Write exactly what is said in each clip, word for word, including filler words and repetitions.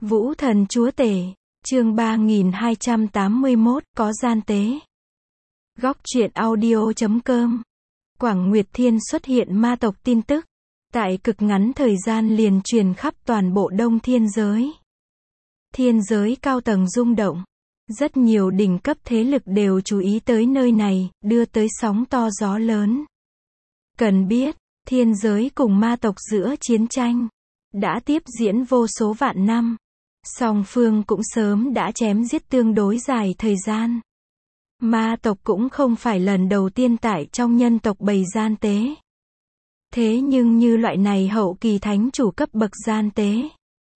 Vũ thần chúa tể, chương ba nghìn hai trăm tám mươi mốt, có gian tế. Góc truyện audio chấm com. Quảng Nguyệt Thiên xuất hiện ma tộc tin tức. Tại cực ngắn thời gian liền truyền khắp toàn bộ Đông Thiên giới. Thiên giới cao tầng rung động. Rất nhiều đỉnh cấp thế lực đều chú ý tới nơi này, đưa tới sóng to gió lớn. Cần biết, thiên giới cùng ma tộc giữa chiến tranh đã tiếp diễn vô số vạn năm. Song phương cũng sớm đã chém giết tương đối dài thời gian. Ma tộc cũng không phải lần đầu tiên tại trong nhân tộc bày gian tế. Thế nhưng như loại này hậu kỳ thánh chủ cấp bậc gian tế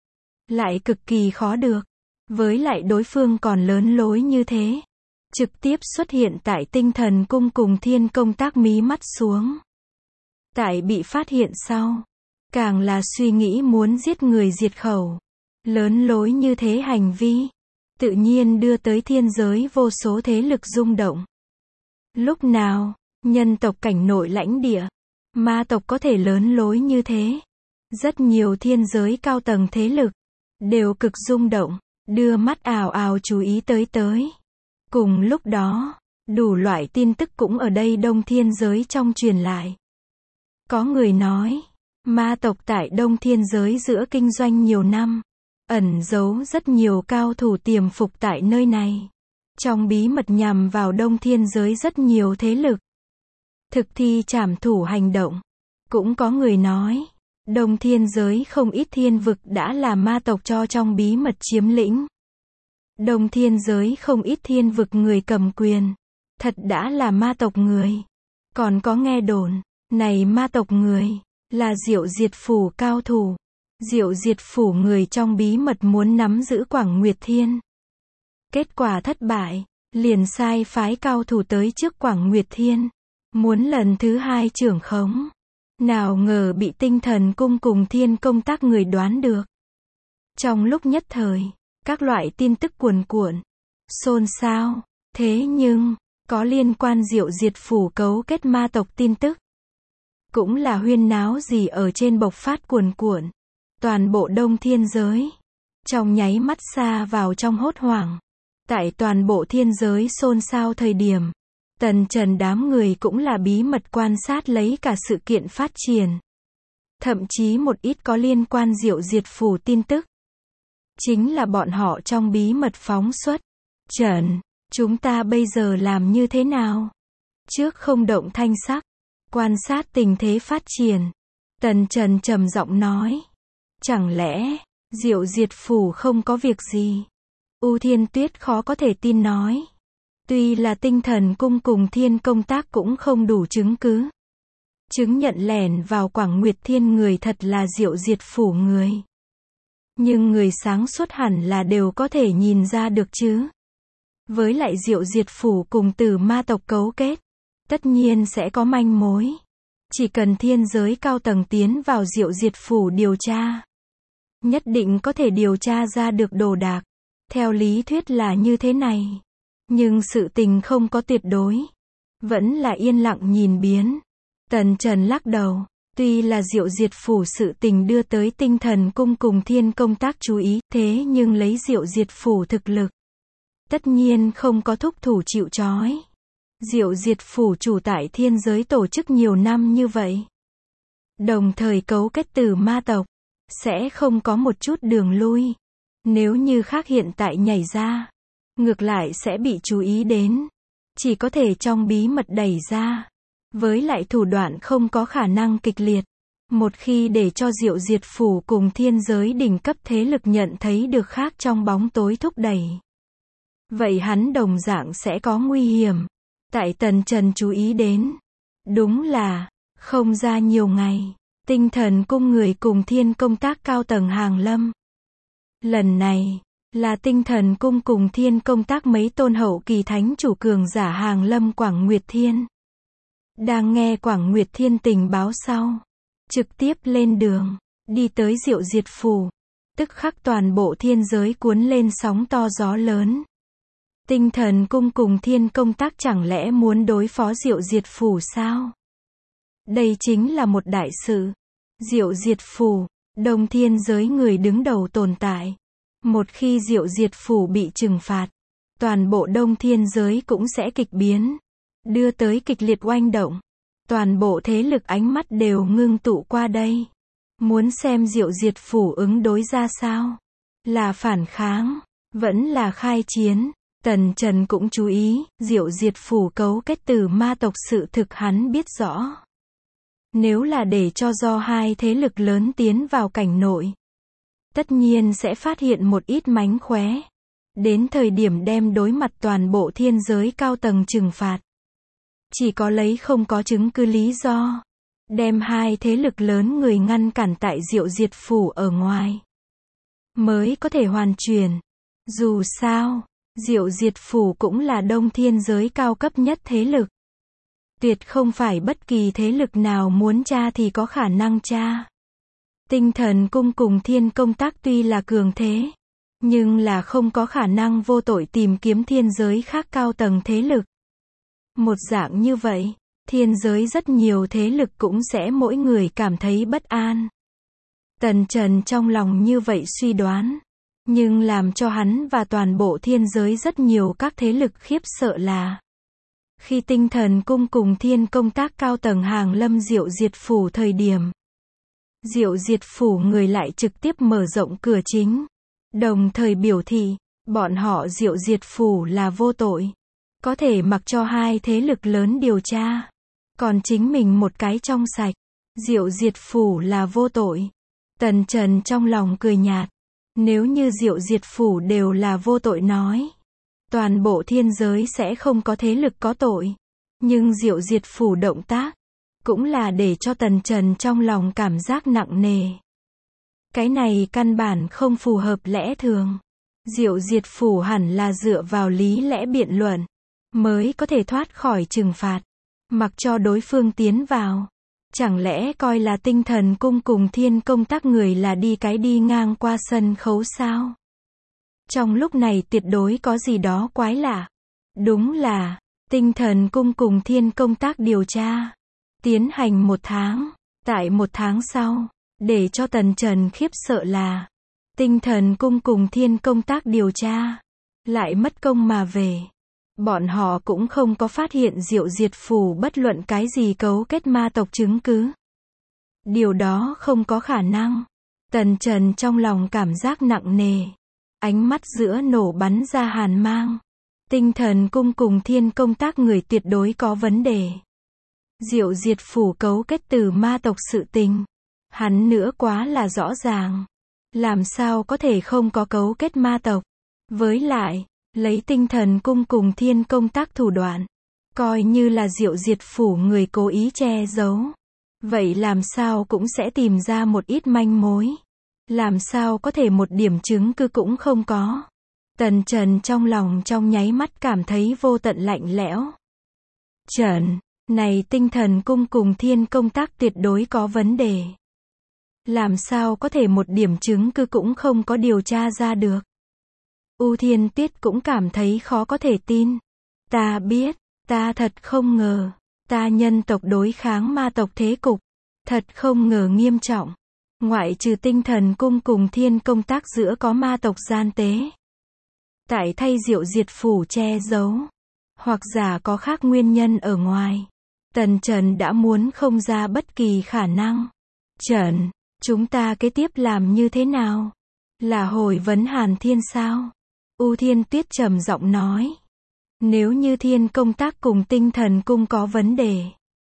lại cực kỳ khó được. Với lại đối phương còn lớn lối như thế. Trực tiếp xuất hiện tại tinh thần cung cùng thiên công tác mí mắt xuống. Tại bị phát hiện sau, càng là suy nghĩ muốn giết người diệt khẩu. Lớn lối như thế hành vi, tự nhiên đưa tới thiên giới vô số thế lực rung động. Lúc nào, nhân tộc cảnh nội lãnh địa, ma tộc có thể lớn lối như thế. Rất nhiều thiên giới cao tầng thế lực, đều cực rung động, đưa mắt ào ào chú ý tới tới. Cùng lúc đó, đủ loại tin tức cũng ở đây Đông Thiên giới trong truyền lại. Có người nói, ma tộc tại Đông Thiên giới giữa kinh doanh nhiều năm. Ẩn giấu rất nhiều cao thủ tiềm phục tại nơi này. Trong bí mật nhằm vào Đông Thiên giới rất nhiều thế lực. Thực thi trảm thủ hành động. Cũng có người nói, Đông Thiên giới không ít thiên vực đã là ma tộc cho trong bí mật chiếm lĩnh. Đông Thiên giới không ít thiên vực người cầm quyền. Thật đã là ma tộc người. Còn có nghe đồn, này ma tộc người, là Diệu Diệt Phủ cao thủ. Diệu Diệt Phủ người trong bí mật muốn nắm giữ Quảng Nguyệt Thiên. Kết quả thất bại, liền sai phái cao thủ tới trước Quảng Nguyệt Thiên. Muốn lần thứ hai trưởng khống. Nào ngờ bị tinh thần cung cùng thiên công tác người đoán được. Trong lúc nhất thời, các loại tin tức cuồn cuộn, xôn xao. Thế nhưng, có liên quan Diệu Diệt Phủ cấu kết ma tộc tin tức. Cũng là huyên náo gì ở trên bộc phát cuồn cuộn. Toàn bộ Đông Thiên giới, trong nháy mắt xa vào trong hốt hoảng. Tại toàn bộ thiên giới xôn xao thời điểm, tần trần đám người cũng là bí mật quan sát lấy cả sự kiện phát triển. Thậm chí một ít có liên quan Diệu Diệt Phủ tin tức. Chính là bọn họ trong bí mật phóng xuất. Trần, chúng ta bây giờ làm như thế nào? Trước không động thanh sắc, quan sát tình thế phát triển. Tần Trần trầm giọng nói. Chẳng lẽ, Diệu Diệt Phủ không có việc gì? U Thiên Tuyết khó có thể tin nói. Tuy là tinh thần cung cùng thiên công tác cũng không đủ chứng cứ. Chứng nhận lẻn vào Quảng Nguyệt Thiên người thật là Diệu Diệt Phủ người. Nhưng người sáng suốt hẳn là đều có thể nhìn ra được chứ. Với lại Diệu Diệt Phủ cùng Tử ma tộc cấu kết, tất nhiên sẽ có manh mối. Chỉ cần thiên giới cao tầng tiến vào Diệu Diệt Phủ điều tra, nhất định có thể điều tra ra được đồ đạc. Theo lý thuyết là như thế này. Nhưng sự tình không có tuyệt đối. Vẫn là yên lặng nhìn biến. Tần Trần lắc đầu. Tuy là Diệu Diệt Phủ sự tình đưa tới tinh thần cung cùng thiên công tác chú ý, thế nhưng lấy Diệu Diệt Phủ thực lực, tất nhiên không có thúc thủ chịu trói. Diệu Diệt Phủ chủ tại thiên giới tổ chức nhiều năm như vậy. Đồng thời cấu kết Tử ma tộc, sẽ không có một chút đường lui. Nếu như khác hiện tại nhảy ra, ngược lại sẽ bị chú ý đến. Chỉ có thể trong bí mật đẩy ra. Với lại thủ đoạn không có khả năng kịch liệt. Một khi để cho Diệu Diệt Phủ cùng thiên giới đỉnh cấp thế lực nhận thấy được khác trong bóng tối thúc đẩy, vậy hắn đồng dạng sẽ có nguy hiểm. Tại Tần Trần chú ý đến. Đúng là, không ra nhiều ngày, tinh thần cung người cùng thiên công tác cao tầng hàng lâm. Lần này, là tinh thần cung cùng thiên công tác mấy tôn hậu kỳ thánh chủ cường giả hàng lâm Quảng Nguyệt Thiên. Đang nghe Quảng Nguyệt Thiên tình báo sau, trực tiếp lên đường, đi tới Diệu Diệt Phủ. Tức khắc toàn bộ thiên giới cuốn lên sóng to gió lớn. Tinh thần cung cùng thiên công tác chẳng lẽ muốn đối phó Diệu Diệt Phủ sao? Đây chính là một đại sự. Diệu Diệt Phủ, Đông Thiên giới người đứng đầu tồn tại. Một khi Diệu Diệt Phủ bị trừng phạt, toàn bộ Đông Thiên giới cũng sẽ kịch biến, đưa tới kịch liệt oanh động. Toàn bộ thế lực ánh mắt đều ngưng tụ qua đây. Muốn xem Diệu Diệt Phủ ứng đối ra sao. Là phản kháng, vẫn là khai chiến. Tần Trần cũng chú ý, Diệu Diệt Phủ cấu kết từ ma tộc sự thực hắn biết rõ. Nếu là để cho do hai thế lực lớn tiến vào cảnh nội, tất nhiên sẽ phát hiện một ít mánh khóe. Đến thời điểm đem đối mặt toàn bộ thiên giới cao tầng trừng phạt. Chỉ có lấy không có chứng cứ lý do. Đem hai thế lực lớn người ngăn cản tại Diệu Diệt Phủ ở ngoài. Mới có thể hoàn chuyển. Dù sao, Diệu Diệt Phủ cũng là Đông Thiên giới cao cấp nhất thế lực. Tuyệt không phải bất kỳ thế lực nào muốn tra thì có khả năng tra. Tinh Thần Cung cùng Thiên Công Tác tuy là cường thế, nhưng là không có khả năng vô tội tìm kiếm thiên giới khác cao tầng thế lực. Một dạng như vậy, thiên giới rất nhiều thế lực cũng sẽ mỗi người cảm thấy bất an. Tần Trần trong lòng như vậy suy đoán, nhưng làm cho hắn và toàn bộ thiên giới rất nhiều các thế lực khiếp sợ là khi Tinh Thần Cung cùng Thiên Công Tác cao tầng hàng lâm Diệu Diệt Phủ thời điểm, Diệu Diệt Phủ người lại trực tiếp mở rộng cửa chính, đồng thời biểu thị, bọn họ Diệu Diệt Phủ là vô tội, có thể mặc cho hai thế lực lớn điều tra, còn chính mình một cái trong sạch, Diệu Diệt Phủ là vô tội. Tần Trần trong lòng cười nhạt, nếu như Diệu Diệt Phủ đều là vô tội nói, toàn bộ thiên giới sẽ không có thế lực có tội, nhưng Diệu Diệt Phủ động tác, cũng là để cho Tần Trần trong lòng cảm giác nặng nề. Cái này căn bản không phù hợp lẽ thường. Diệu Diệt Phủ hẳn là dựa vào lý lẽ biện luận, mới có thể thoát khỏi trừng phạt, mặc cho đối phương tiến vào. Chẳng lẽ coi là Tinh Thần Cung cùng Thiên Công Tác người là đi cái đi ngang qua sân khấu sao? Trong lúc này tuyệt đối có gì đó quái lạ. Đúng là, Tinh Thần Cung cùng Thiên Công Tác điều tra. Tiến hành một tháng. Tại một tháng sau, để cho Tần Trần khiếp sợ là Tinh Thần Cung cùng Thiên Công Tác điều tra. Lại mất công mà về. Bọn họ cũng không có phát hiện Diệu Diệt Phủ bất luận cái gì cấu kết ma tộc chứng cứ. Điều đó không có khả năng. Tần Trần trong lòng cảm giác nặng nề. Ánh mắt giữa nổ bắn ra hàn mang. Tinh Thần Cung cùng Thiên Công Tác người tuyệt đối có vấn đề. Diệu Diệt Phủ cấu kết từ ma tộc sự tình. Hắn nữa quá là rõ ràng. Làm sao có thể không có cấu kết ma tộc. Với lại, lấy Tinh Thần Cung cùng Thiên Công Tác thủ đoạn, coi như là Diệu Diệt Phủ người cố ý che giấu. Vậy làm sao cũng sẽ tìm ra một ít manh mối. Làm sao có thể một điểm chứng cứ cũng không có. Tần Trần trong lòng trong nháy mắt cảm thấy vô tận lạnh lẽo. Trần, này Tinh Thần Cung cùng Thiên Công Tác tuyệt đối có vấn đề. Làm sao có thể một điểm chứng cứ cũng không có điều tra ra được. U Thiên Tuyết cũng cảm thấy khó có thể tin. Ta biết, ta thật không ngờ, ta nhân tộc đối kháng ma tộc thế cục, thật không ngờ nghiêm trọng. Ngoại trừ Tinh Thần Cung cùng Thiên Công Tác giữa có ma tộc gian tế. Tại thay Diệu Diệt Phủ che giấu, hoặc giả có khác nguyên nhân ở ngoài. Tần Trần đã muốn không ra bất kỳ khả năng. Trần, chúng ta kế tiếp làm như thế nào? Là hồi vấn Hàn Thiên sao? U Thiên Tuyết trầm giọng nói. Nếu như Thiên Công Tác cùng Tinh Thần Cung có vấn đề,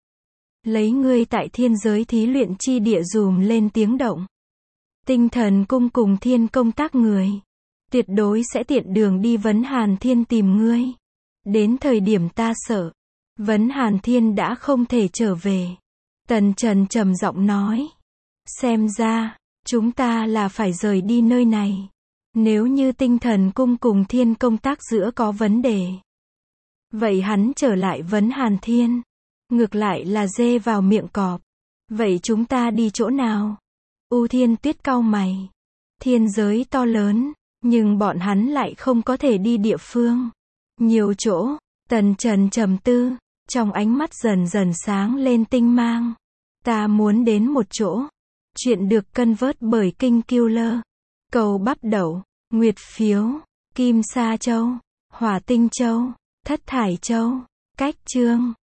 lấy ngươi tại thiên giới thí luyện chi địa dùm lên tiếng động. Tinh Thần Cung cùng Thiên Công Tác người, tuyệt đối sẽ tiện đường đi vấn Hàn Thiên tìm ngươi. Đến thời điểm ta sợ, vấn Hàn Thiên đã không thể trở về. Tần Trần trầm giọng nói. Xem ra, chúng ta là phải rời đi nơi này. Nếu như Tinh Thần Cung cùng Thiên Công Tác giữa có vấn đề, vậy hắn trở lại vấn Hàn Thiên. Ngược lại là dê vào miệng cọp. Vậy chúng ta đi chỗ nào? U Thiên Tuyết cau mày. Thiên giới to lớn, nhưng bọn hắn lại không có thể đi địa phương. Nhiều chỗ. Tần Trần trầm tư, trong ánh mắt dần dần sáng lên tinh mang. Ta muốn đến một chỗ. Chuyện được cân vớt bởi King Killer. Cầu bắp đậu. Nguyệt Phiếu, Kim Sa Châu, Hỏa Tinh Châu, Thất Thải Châu, Cách Chương.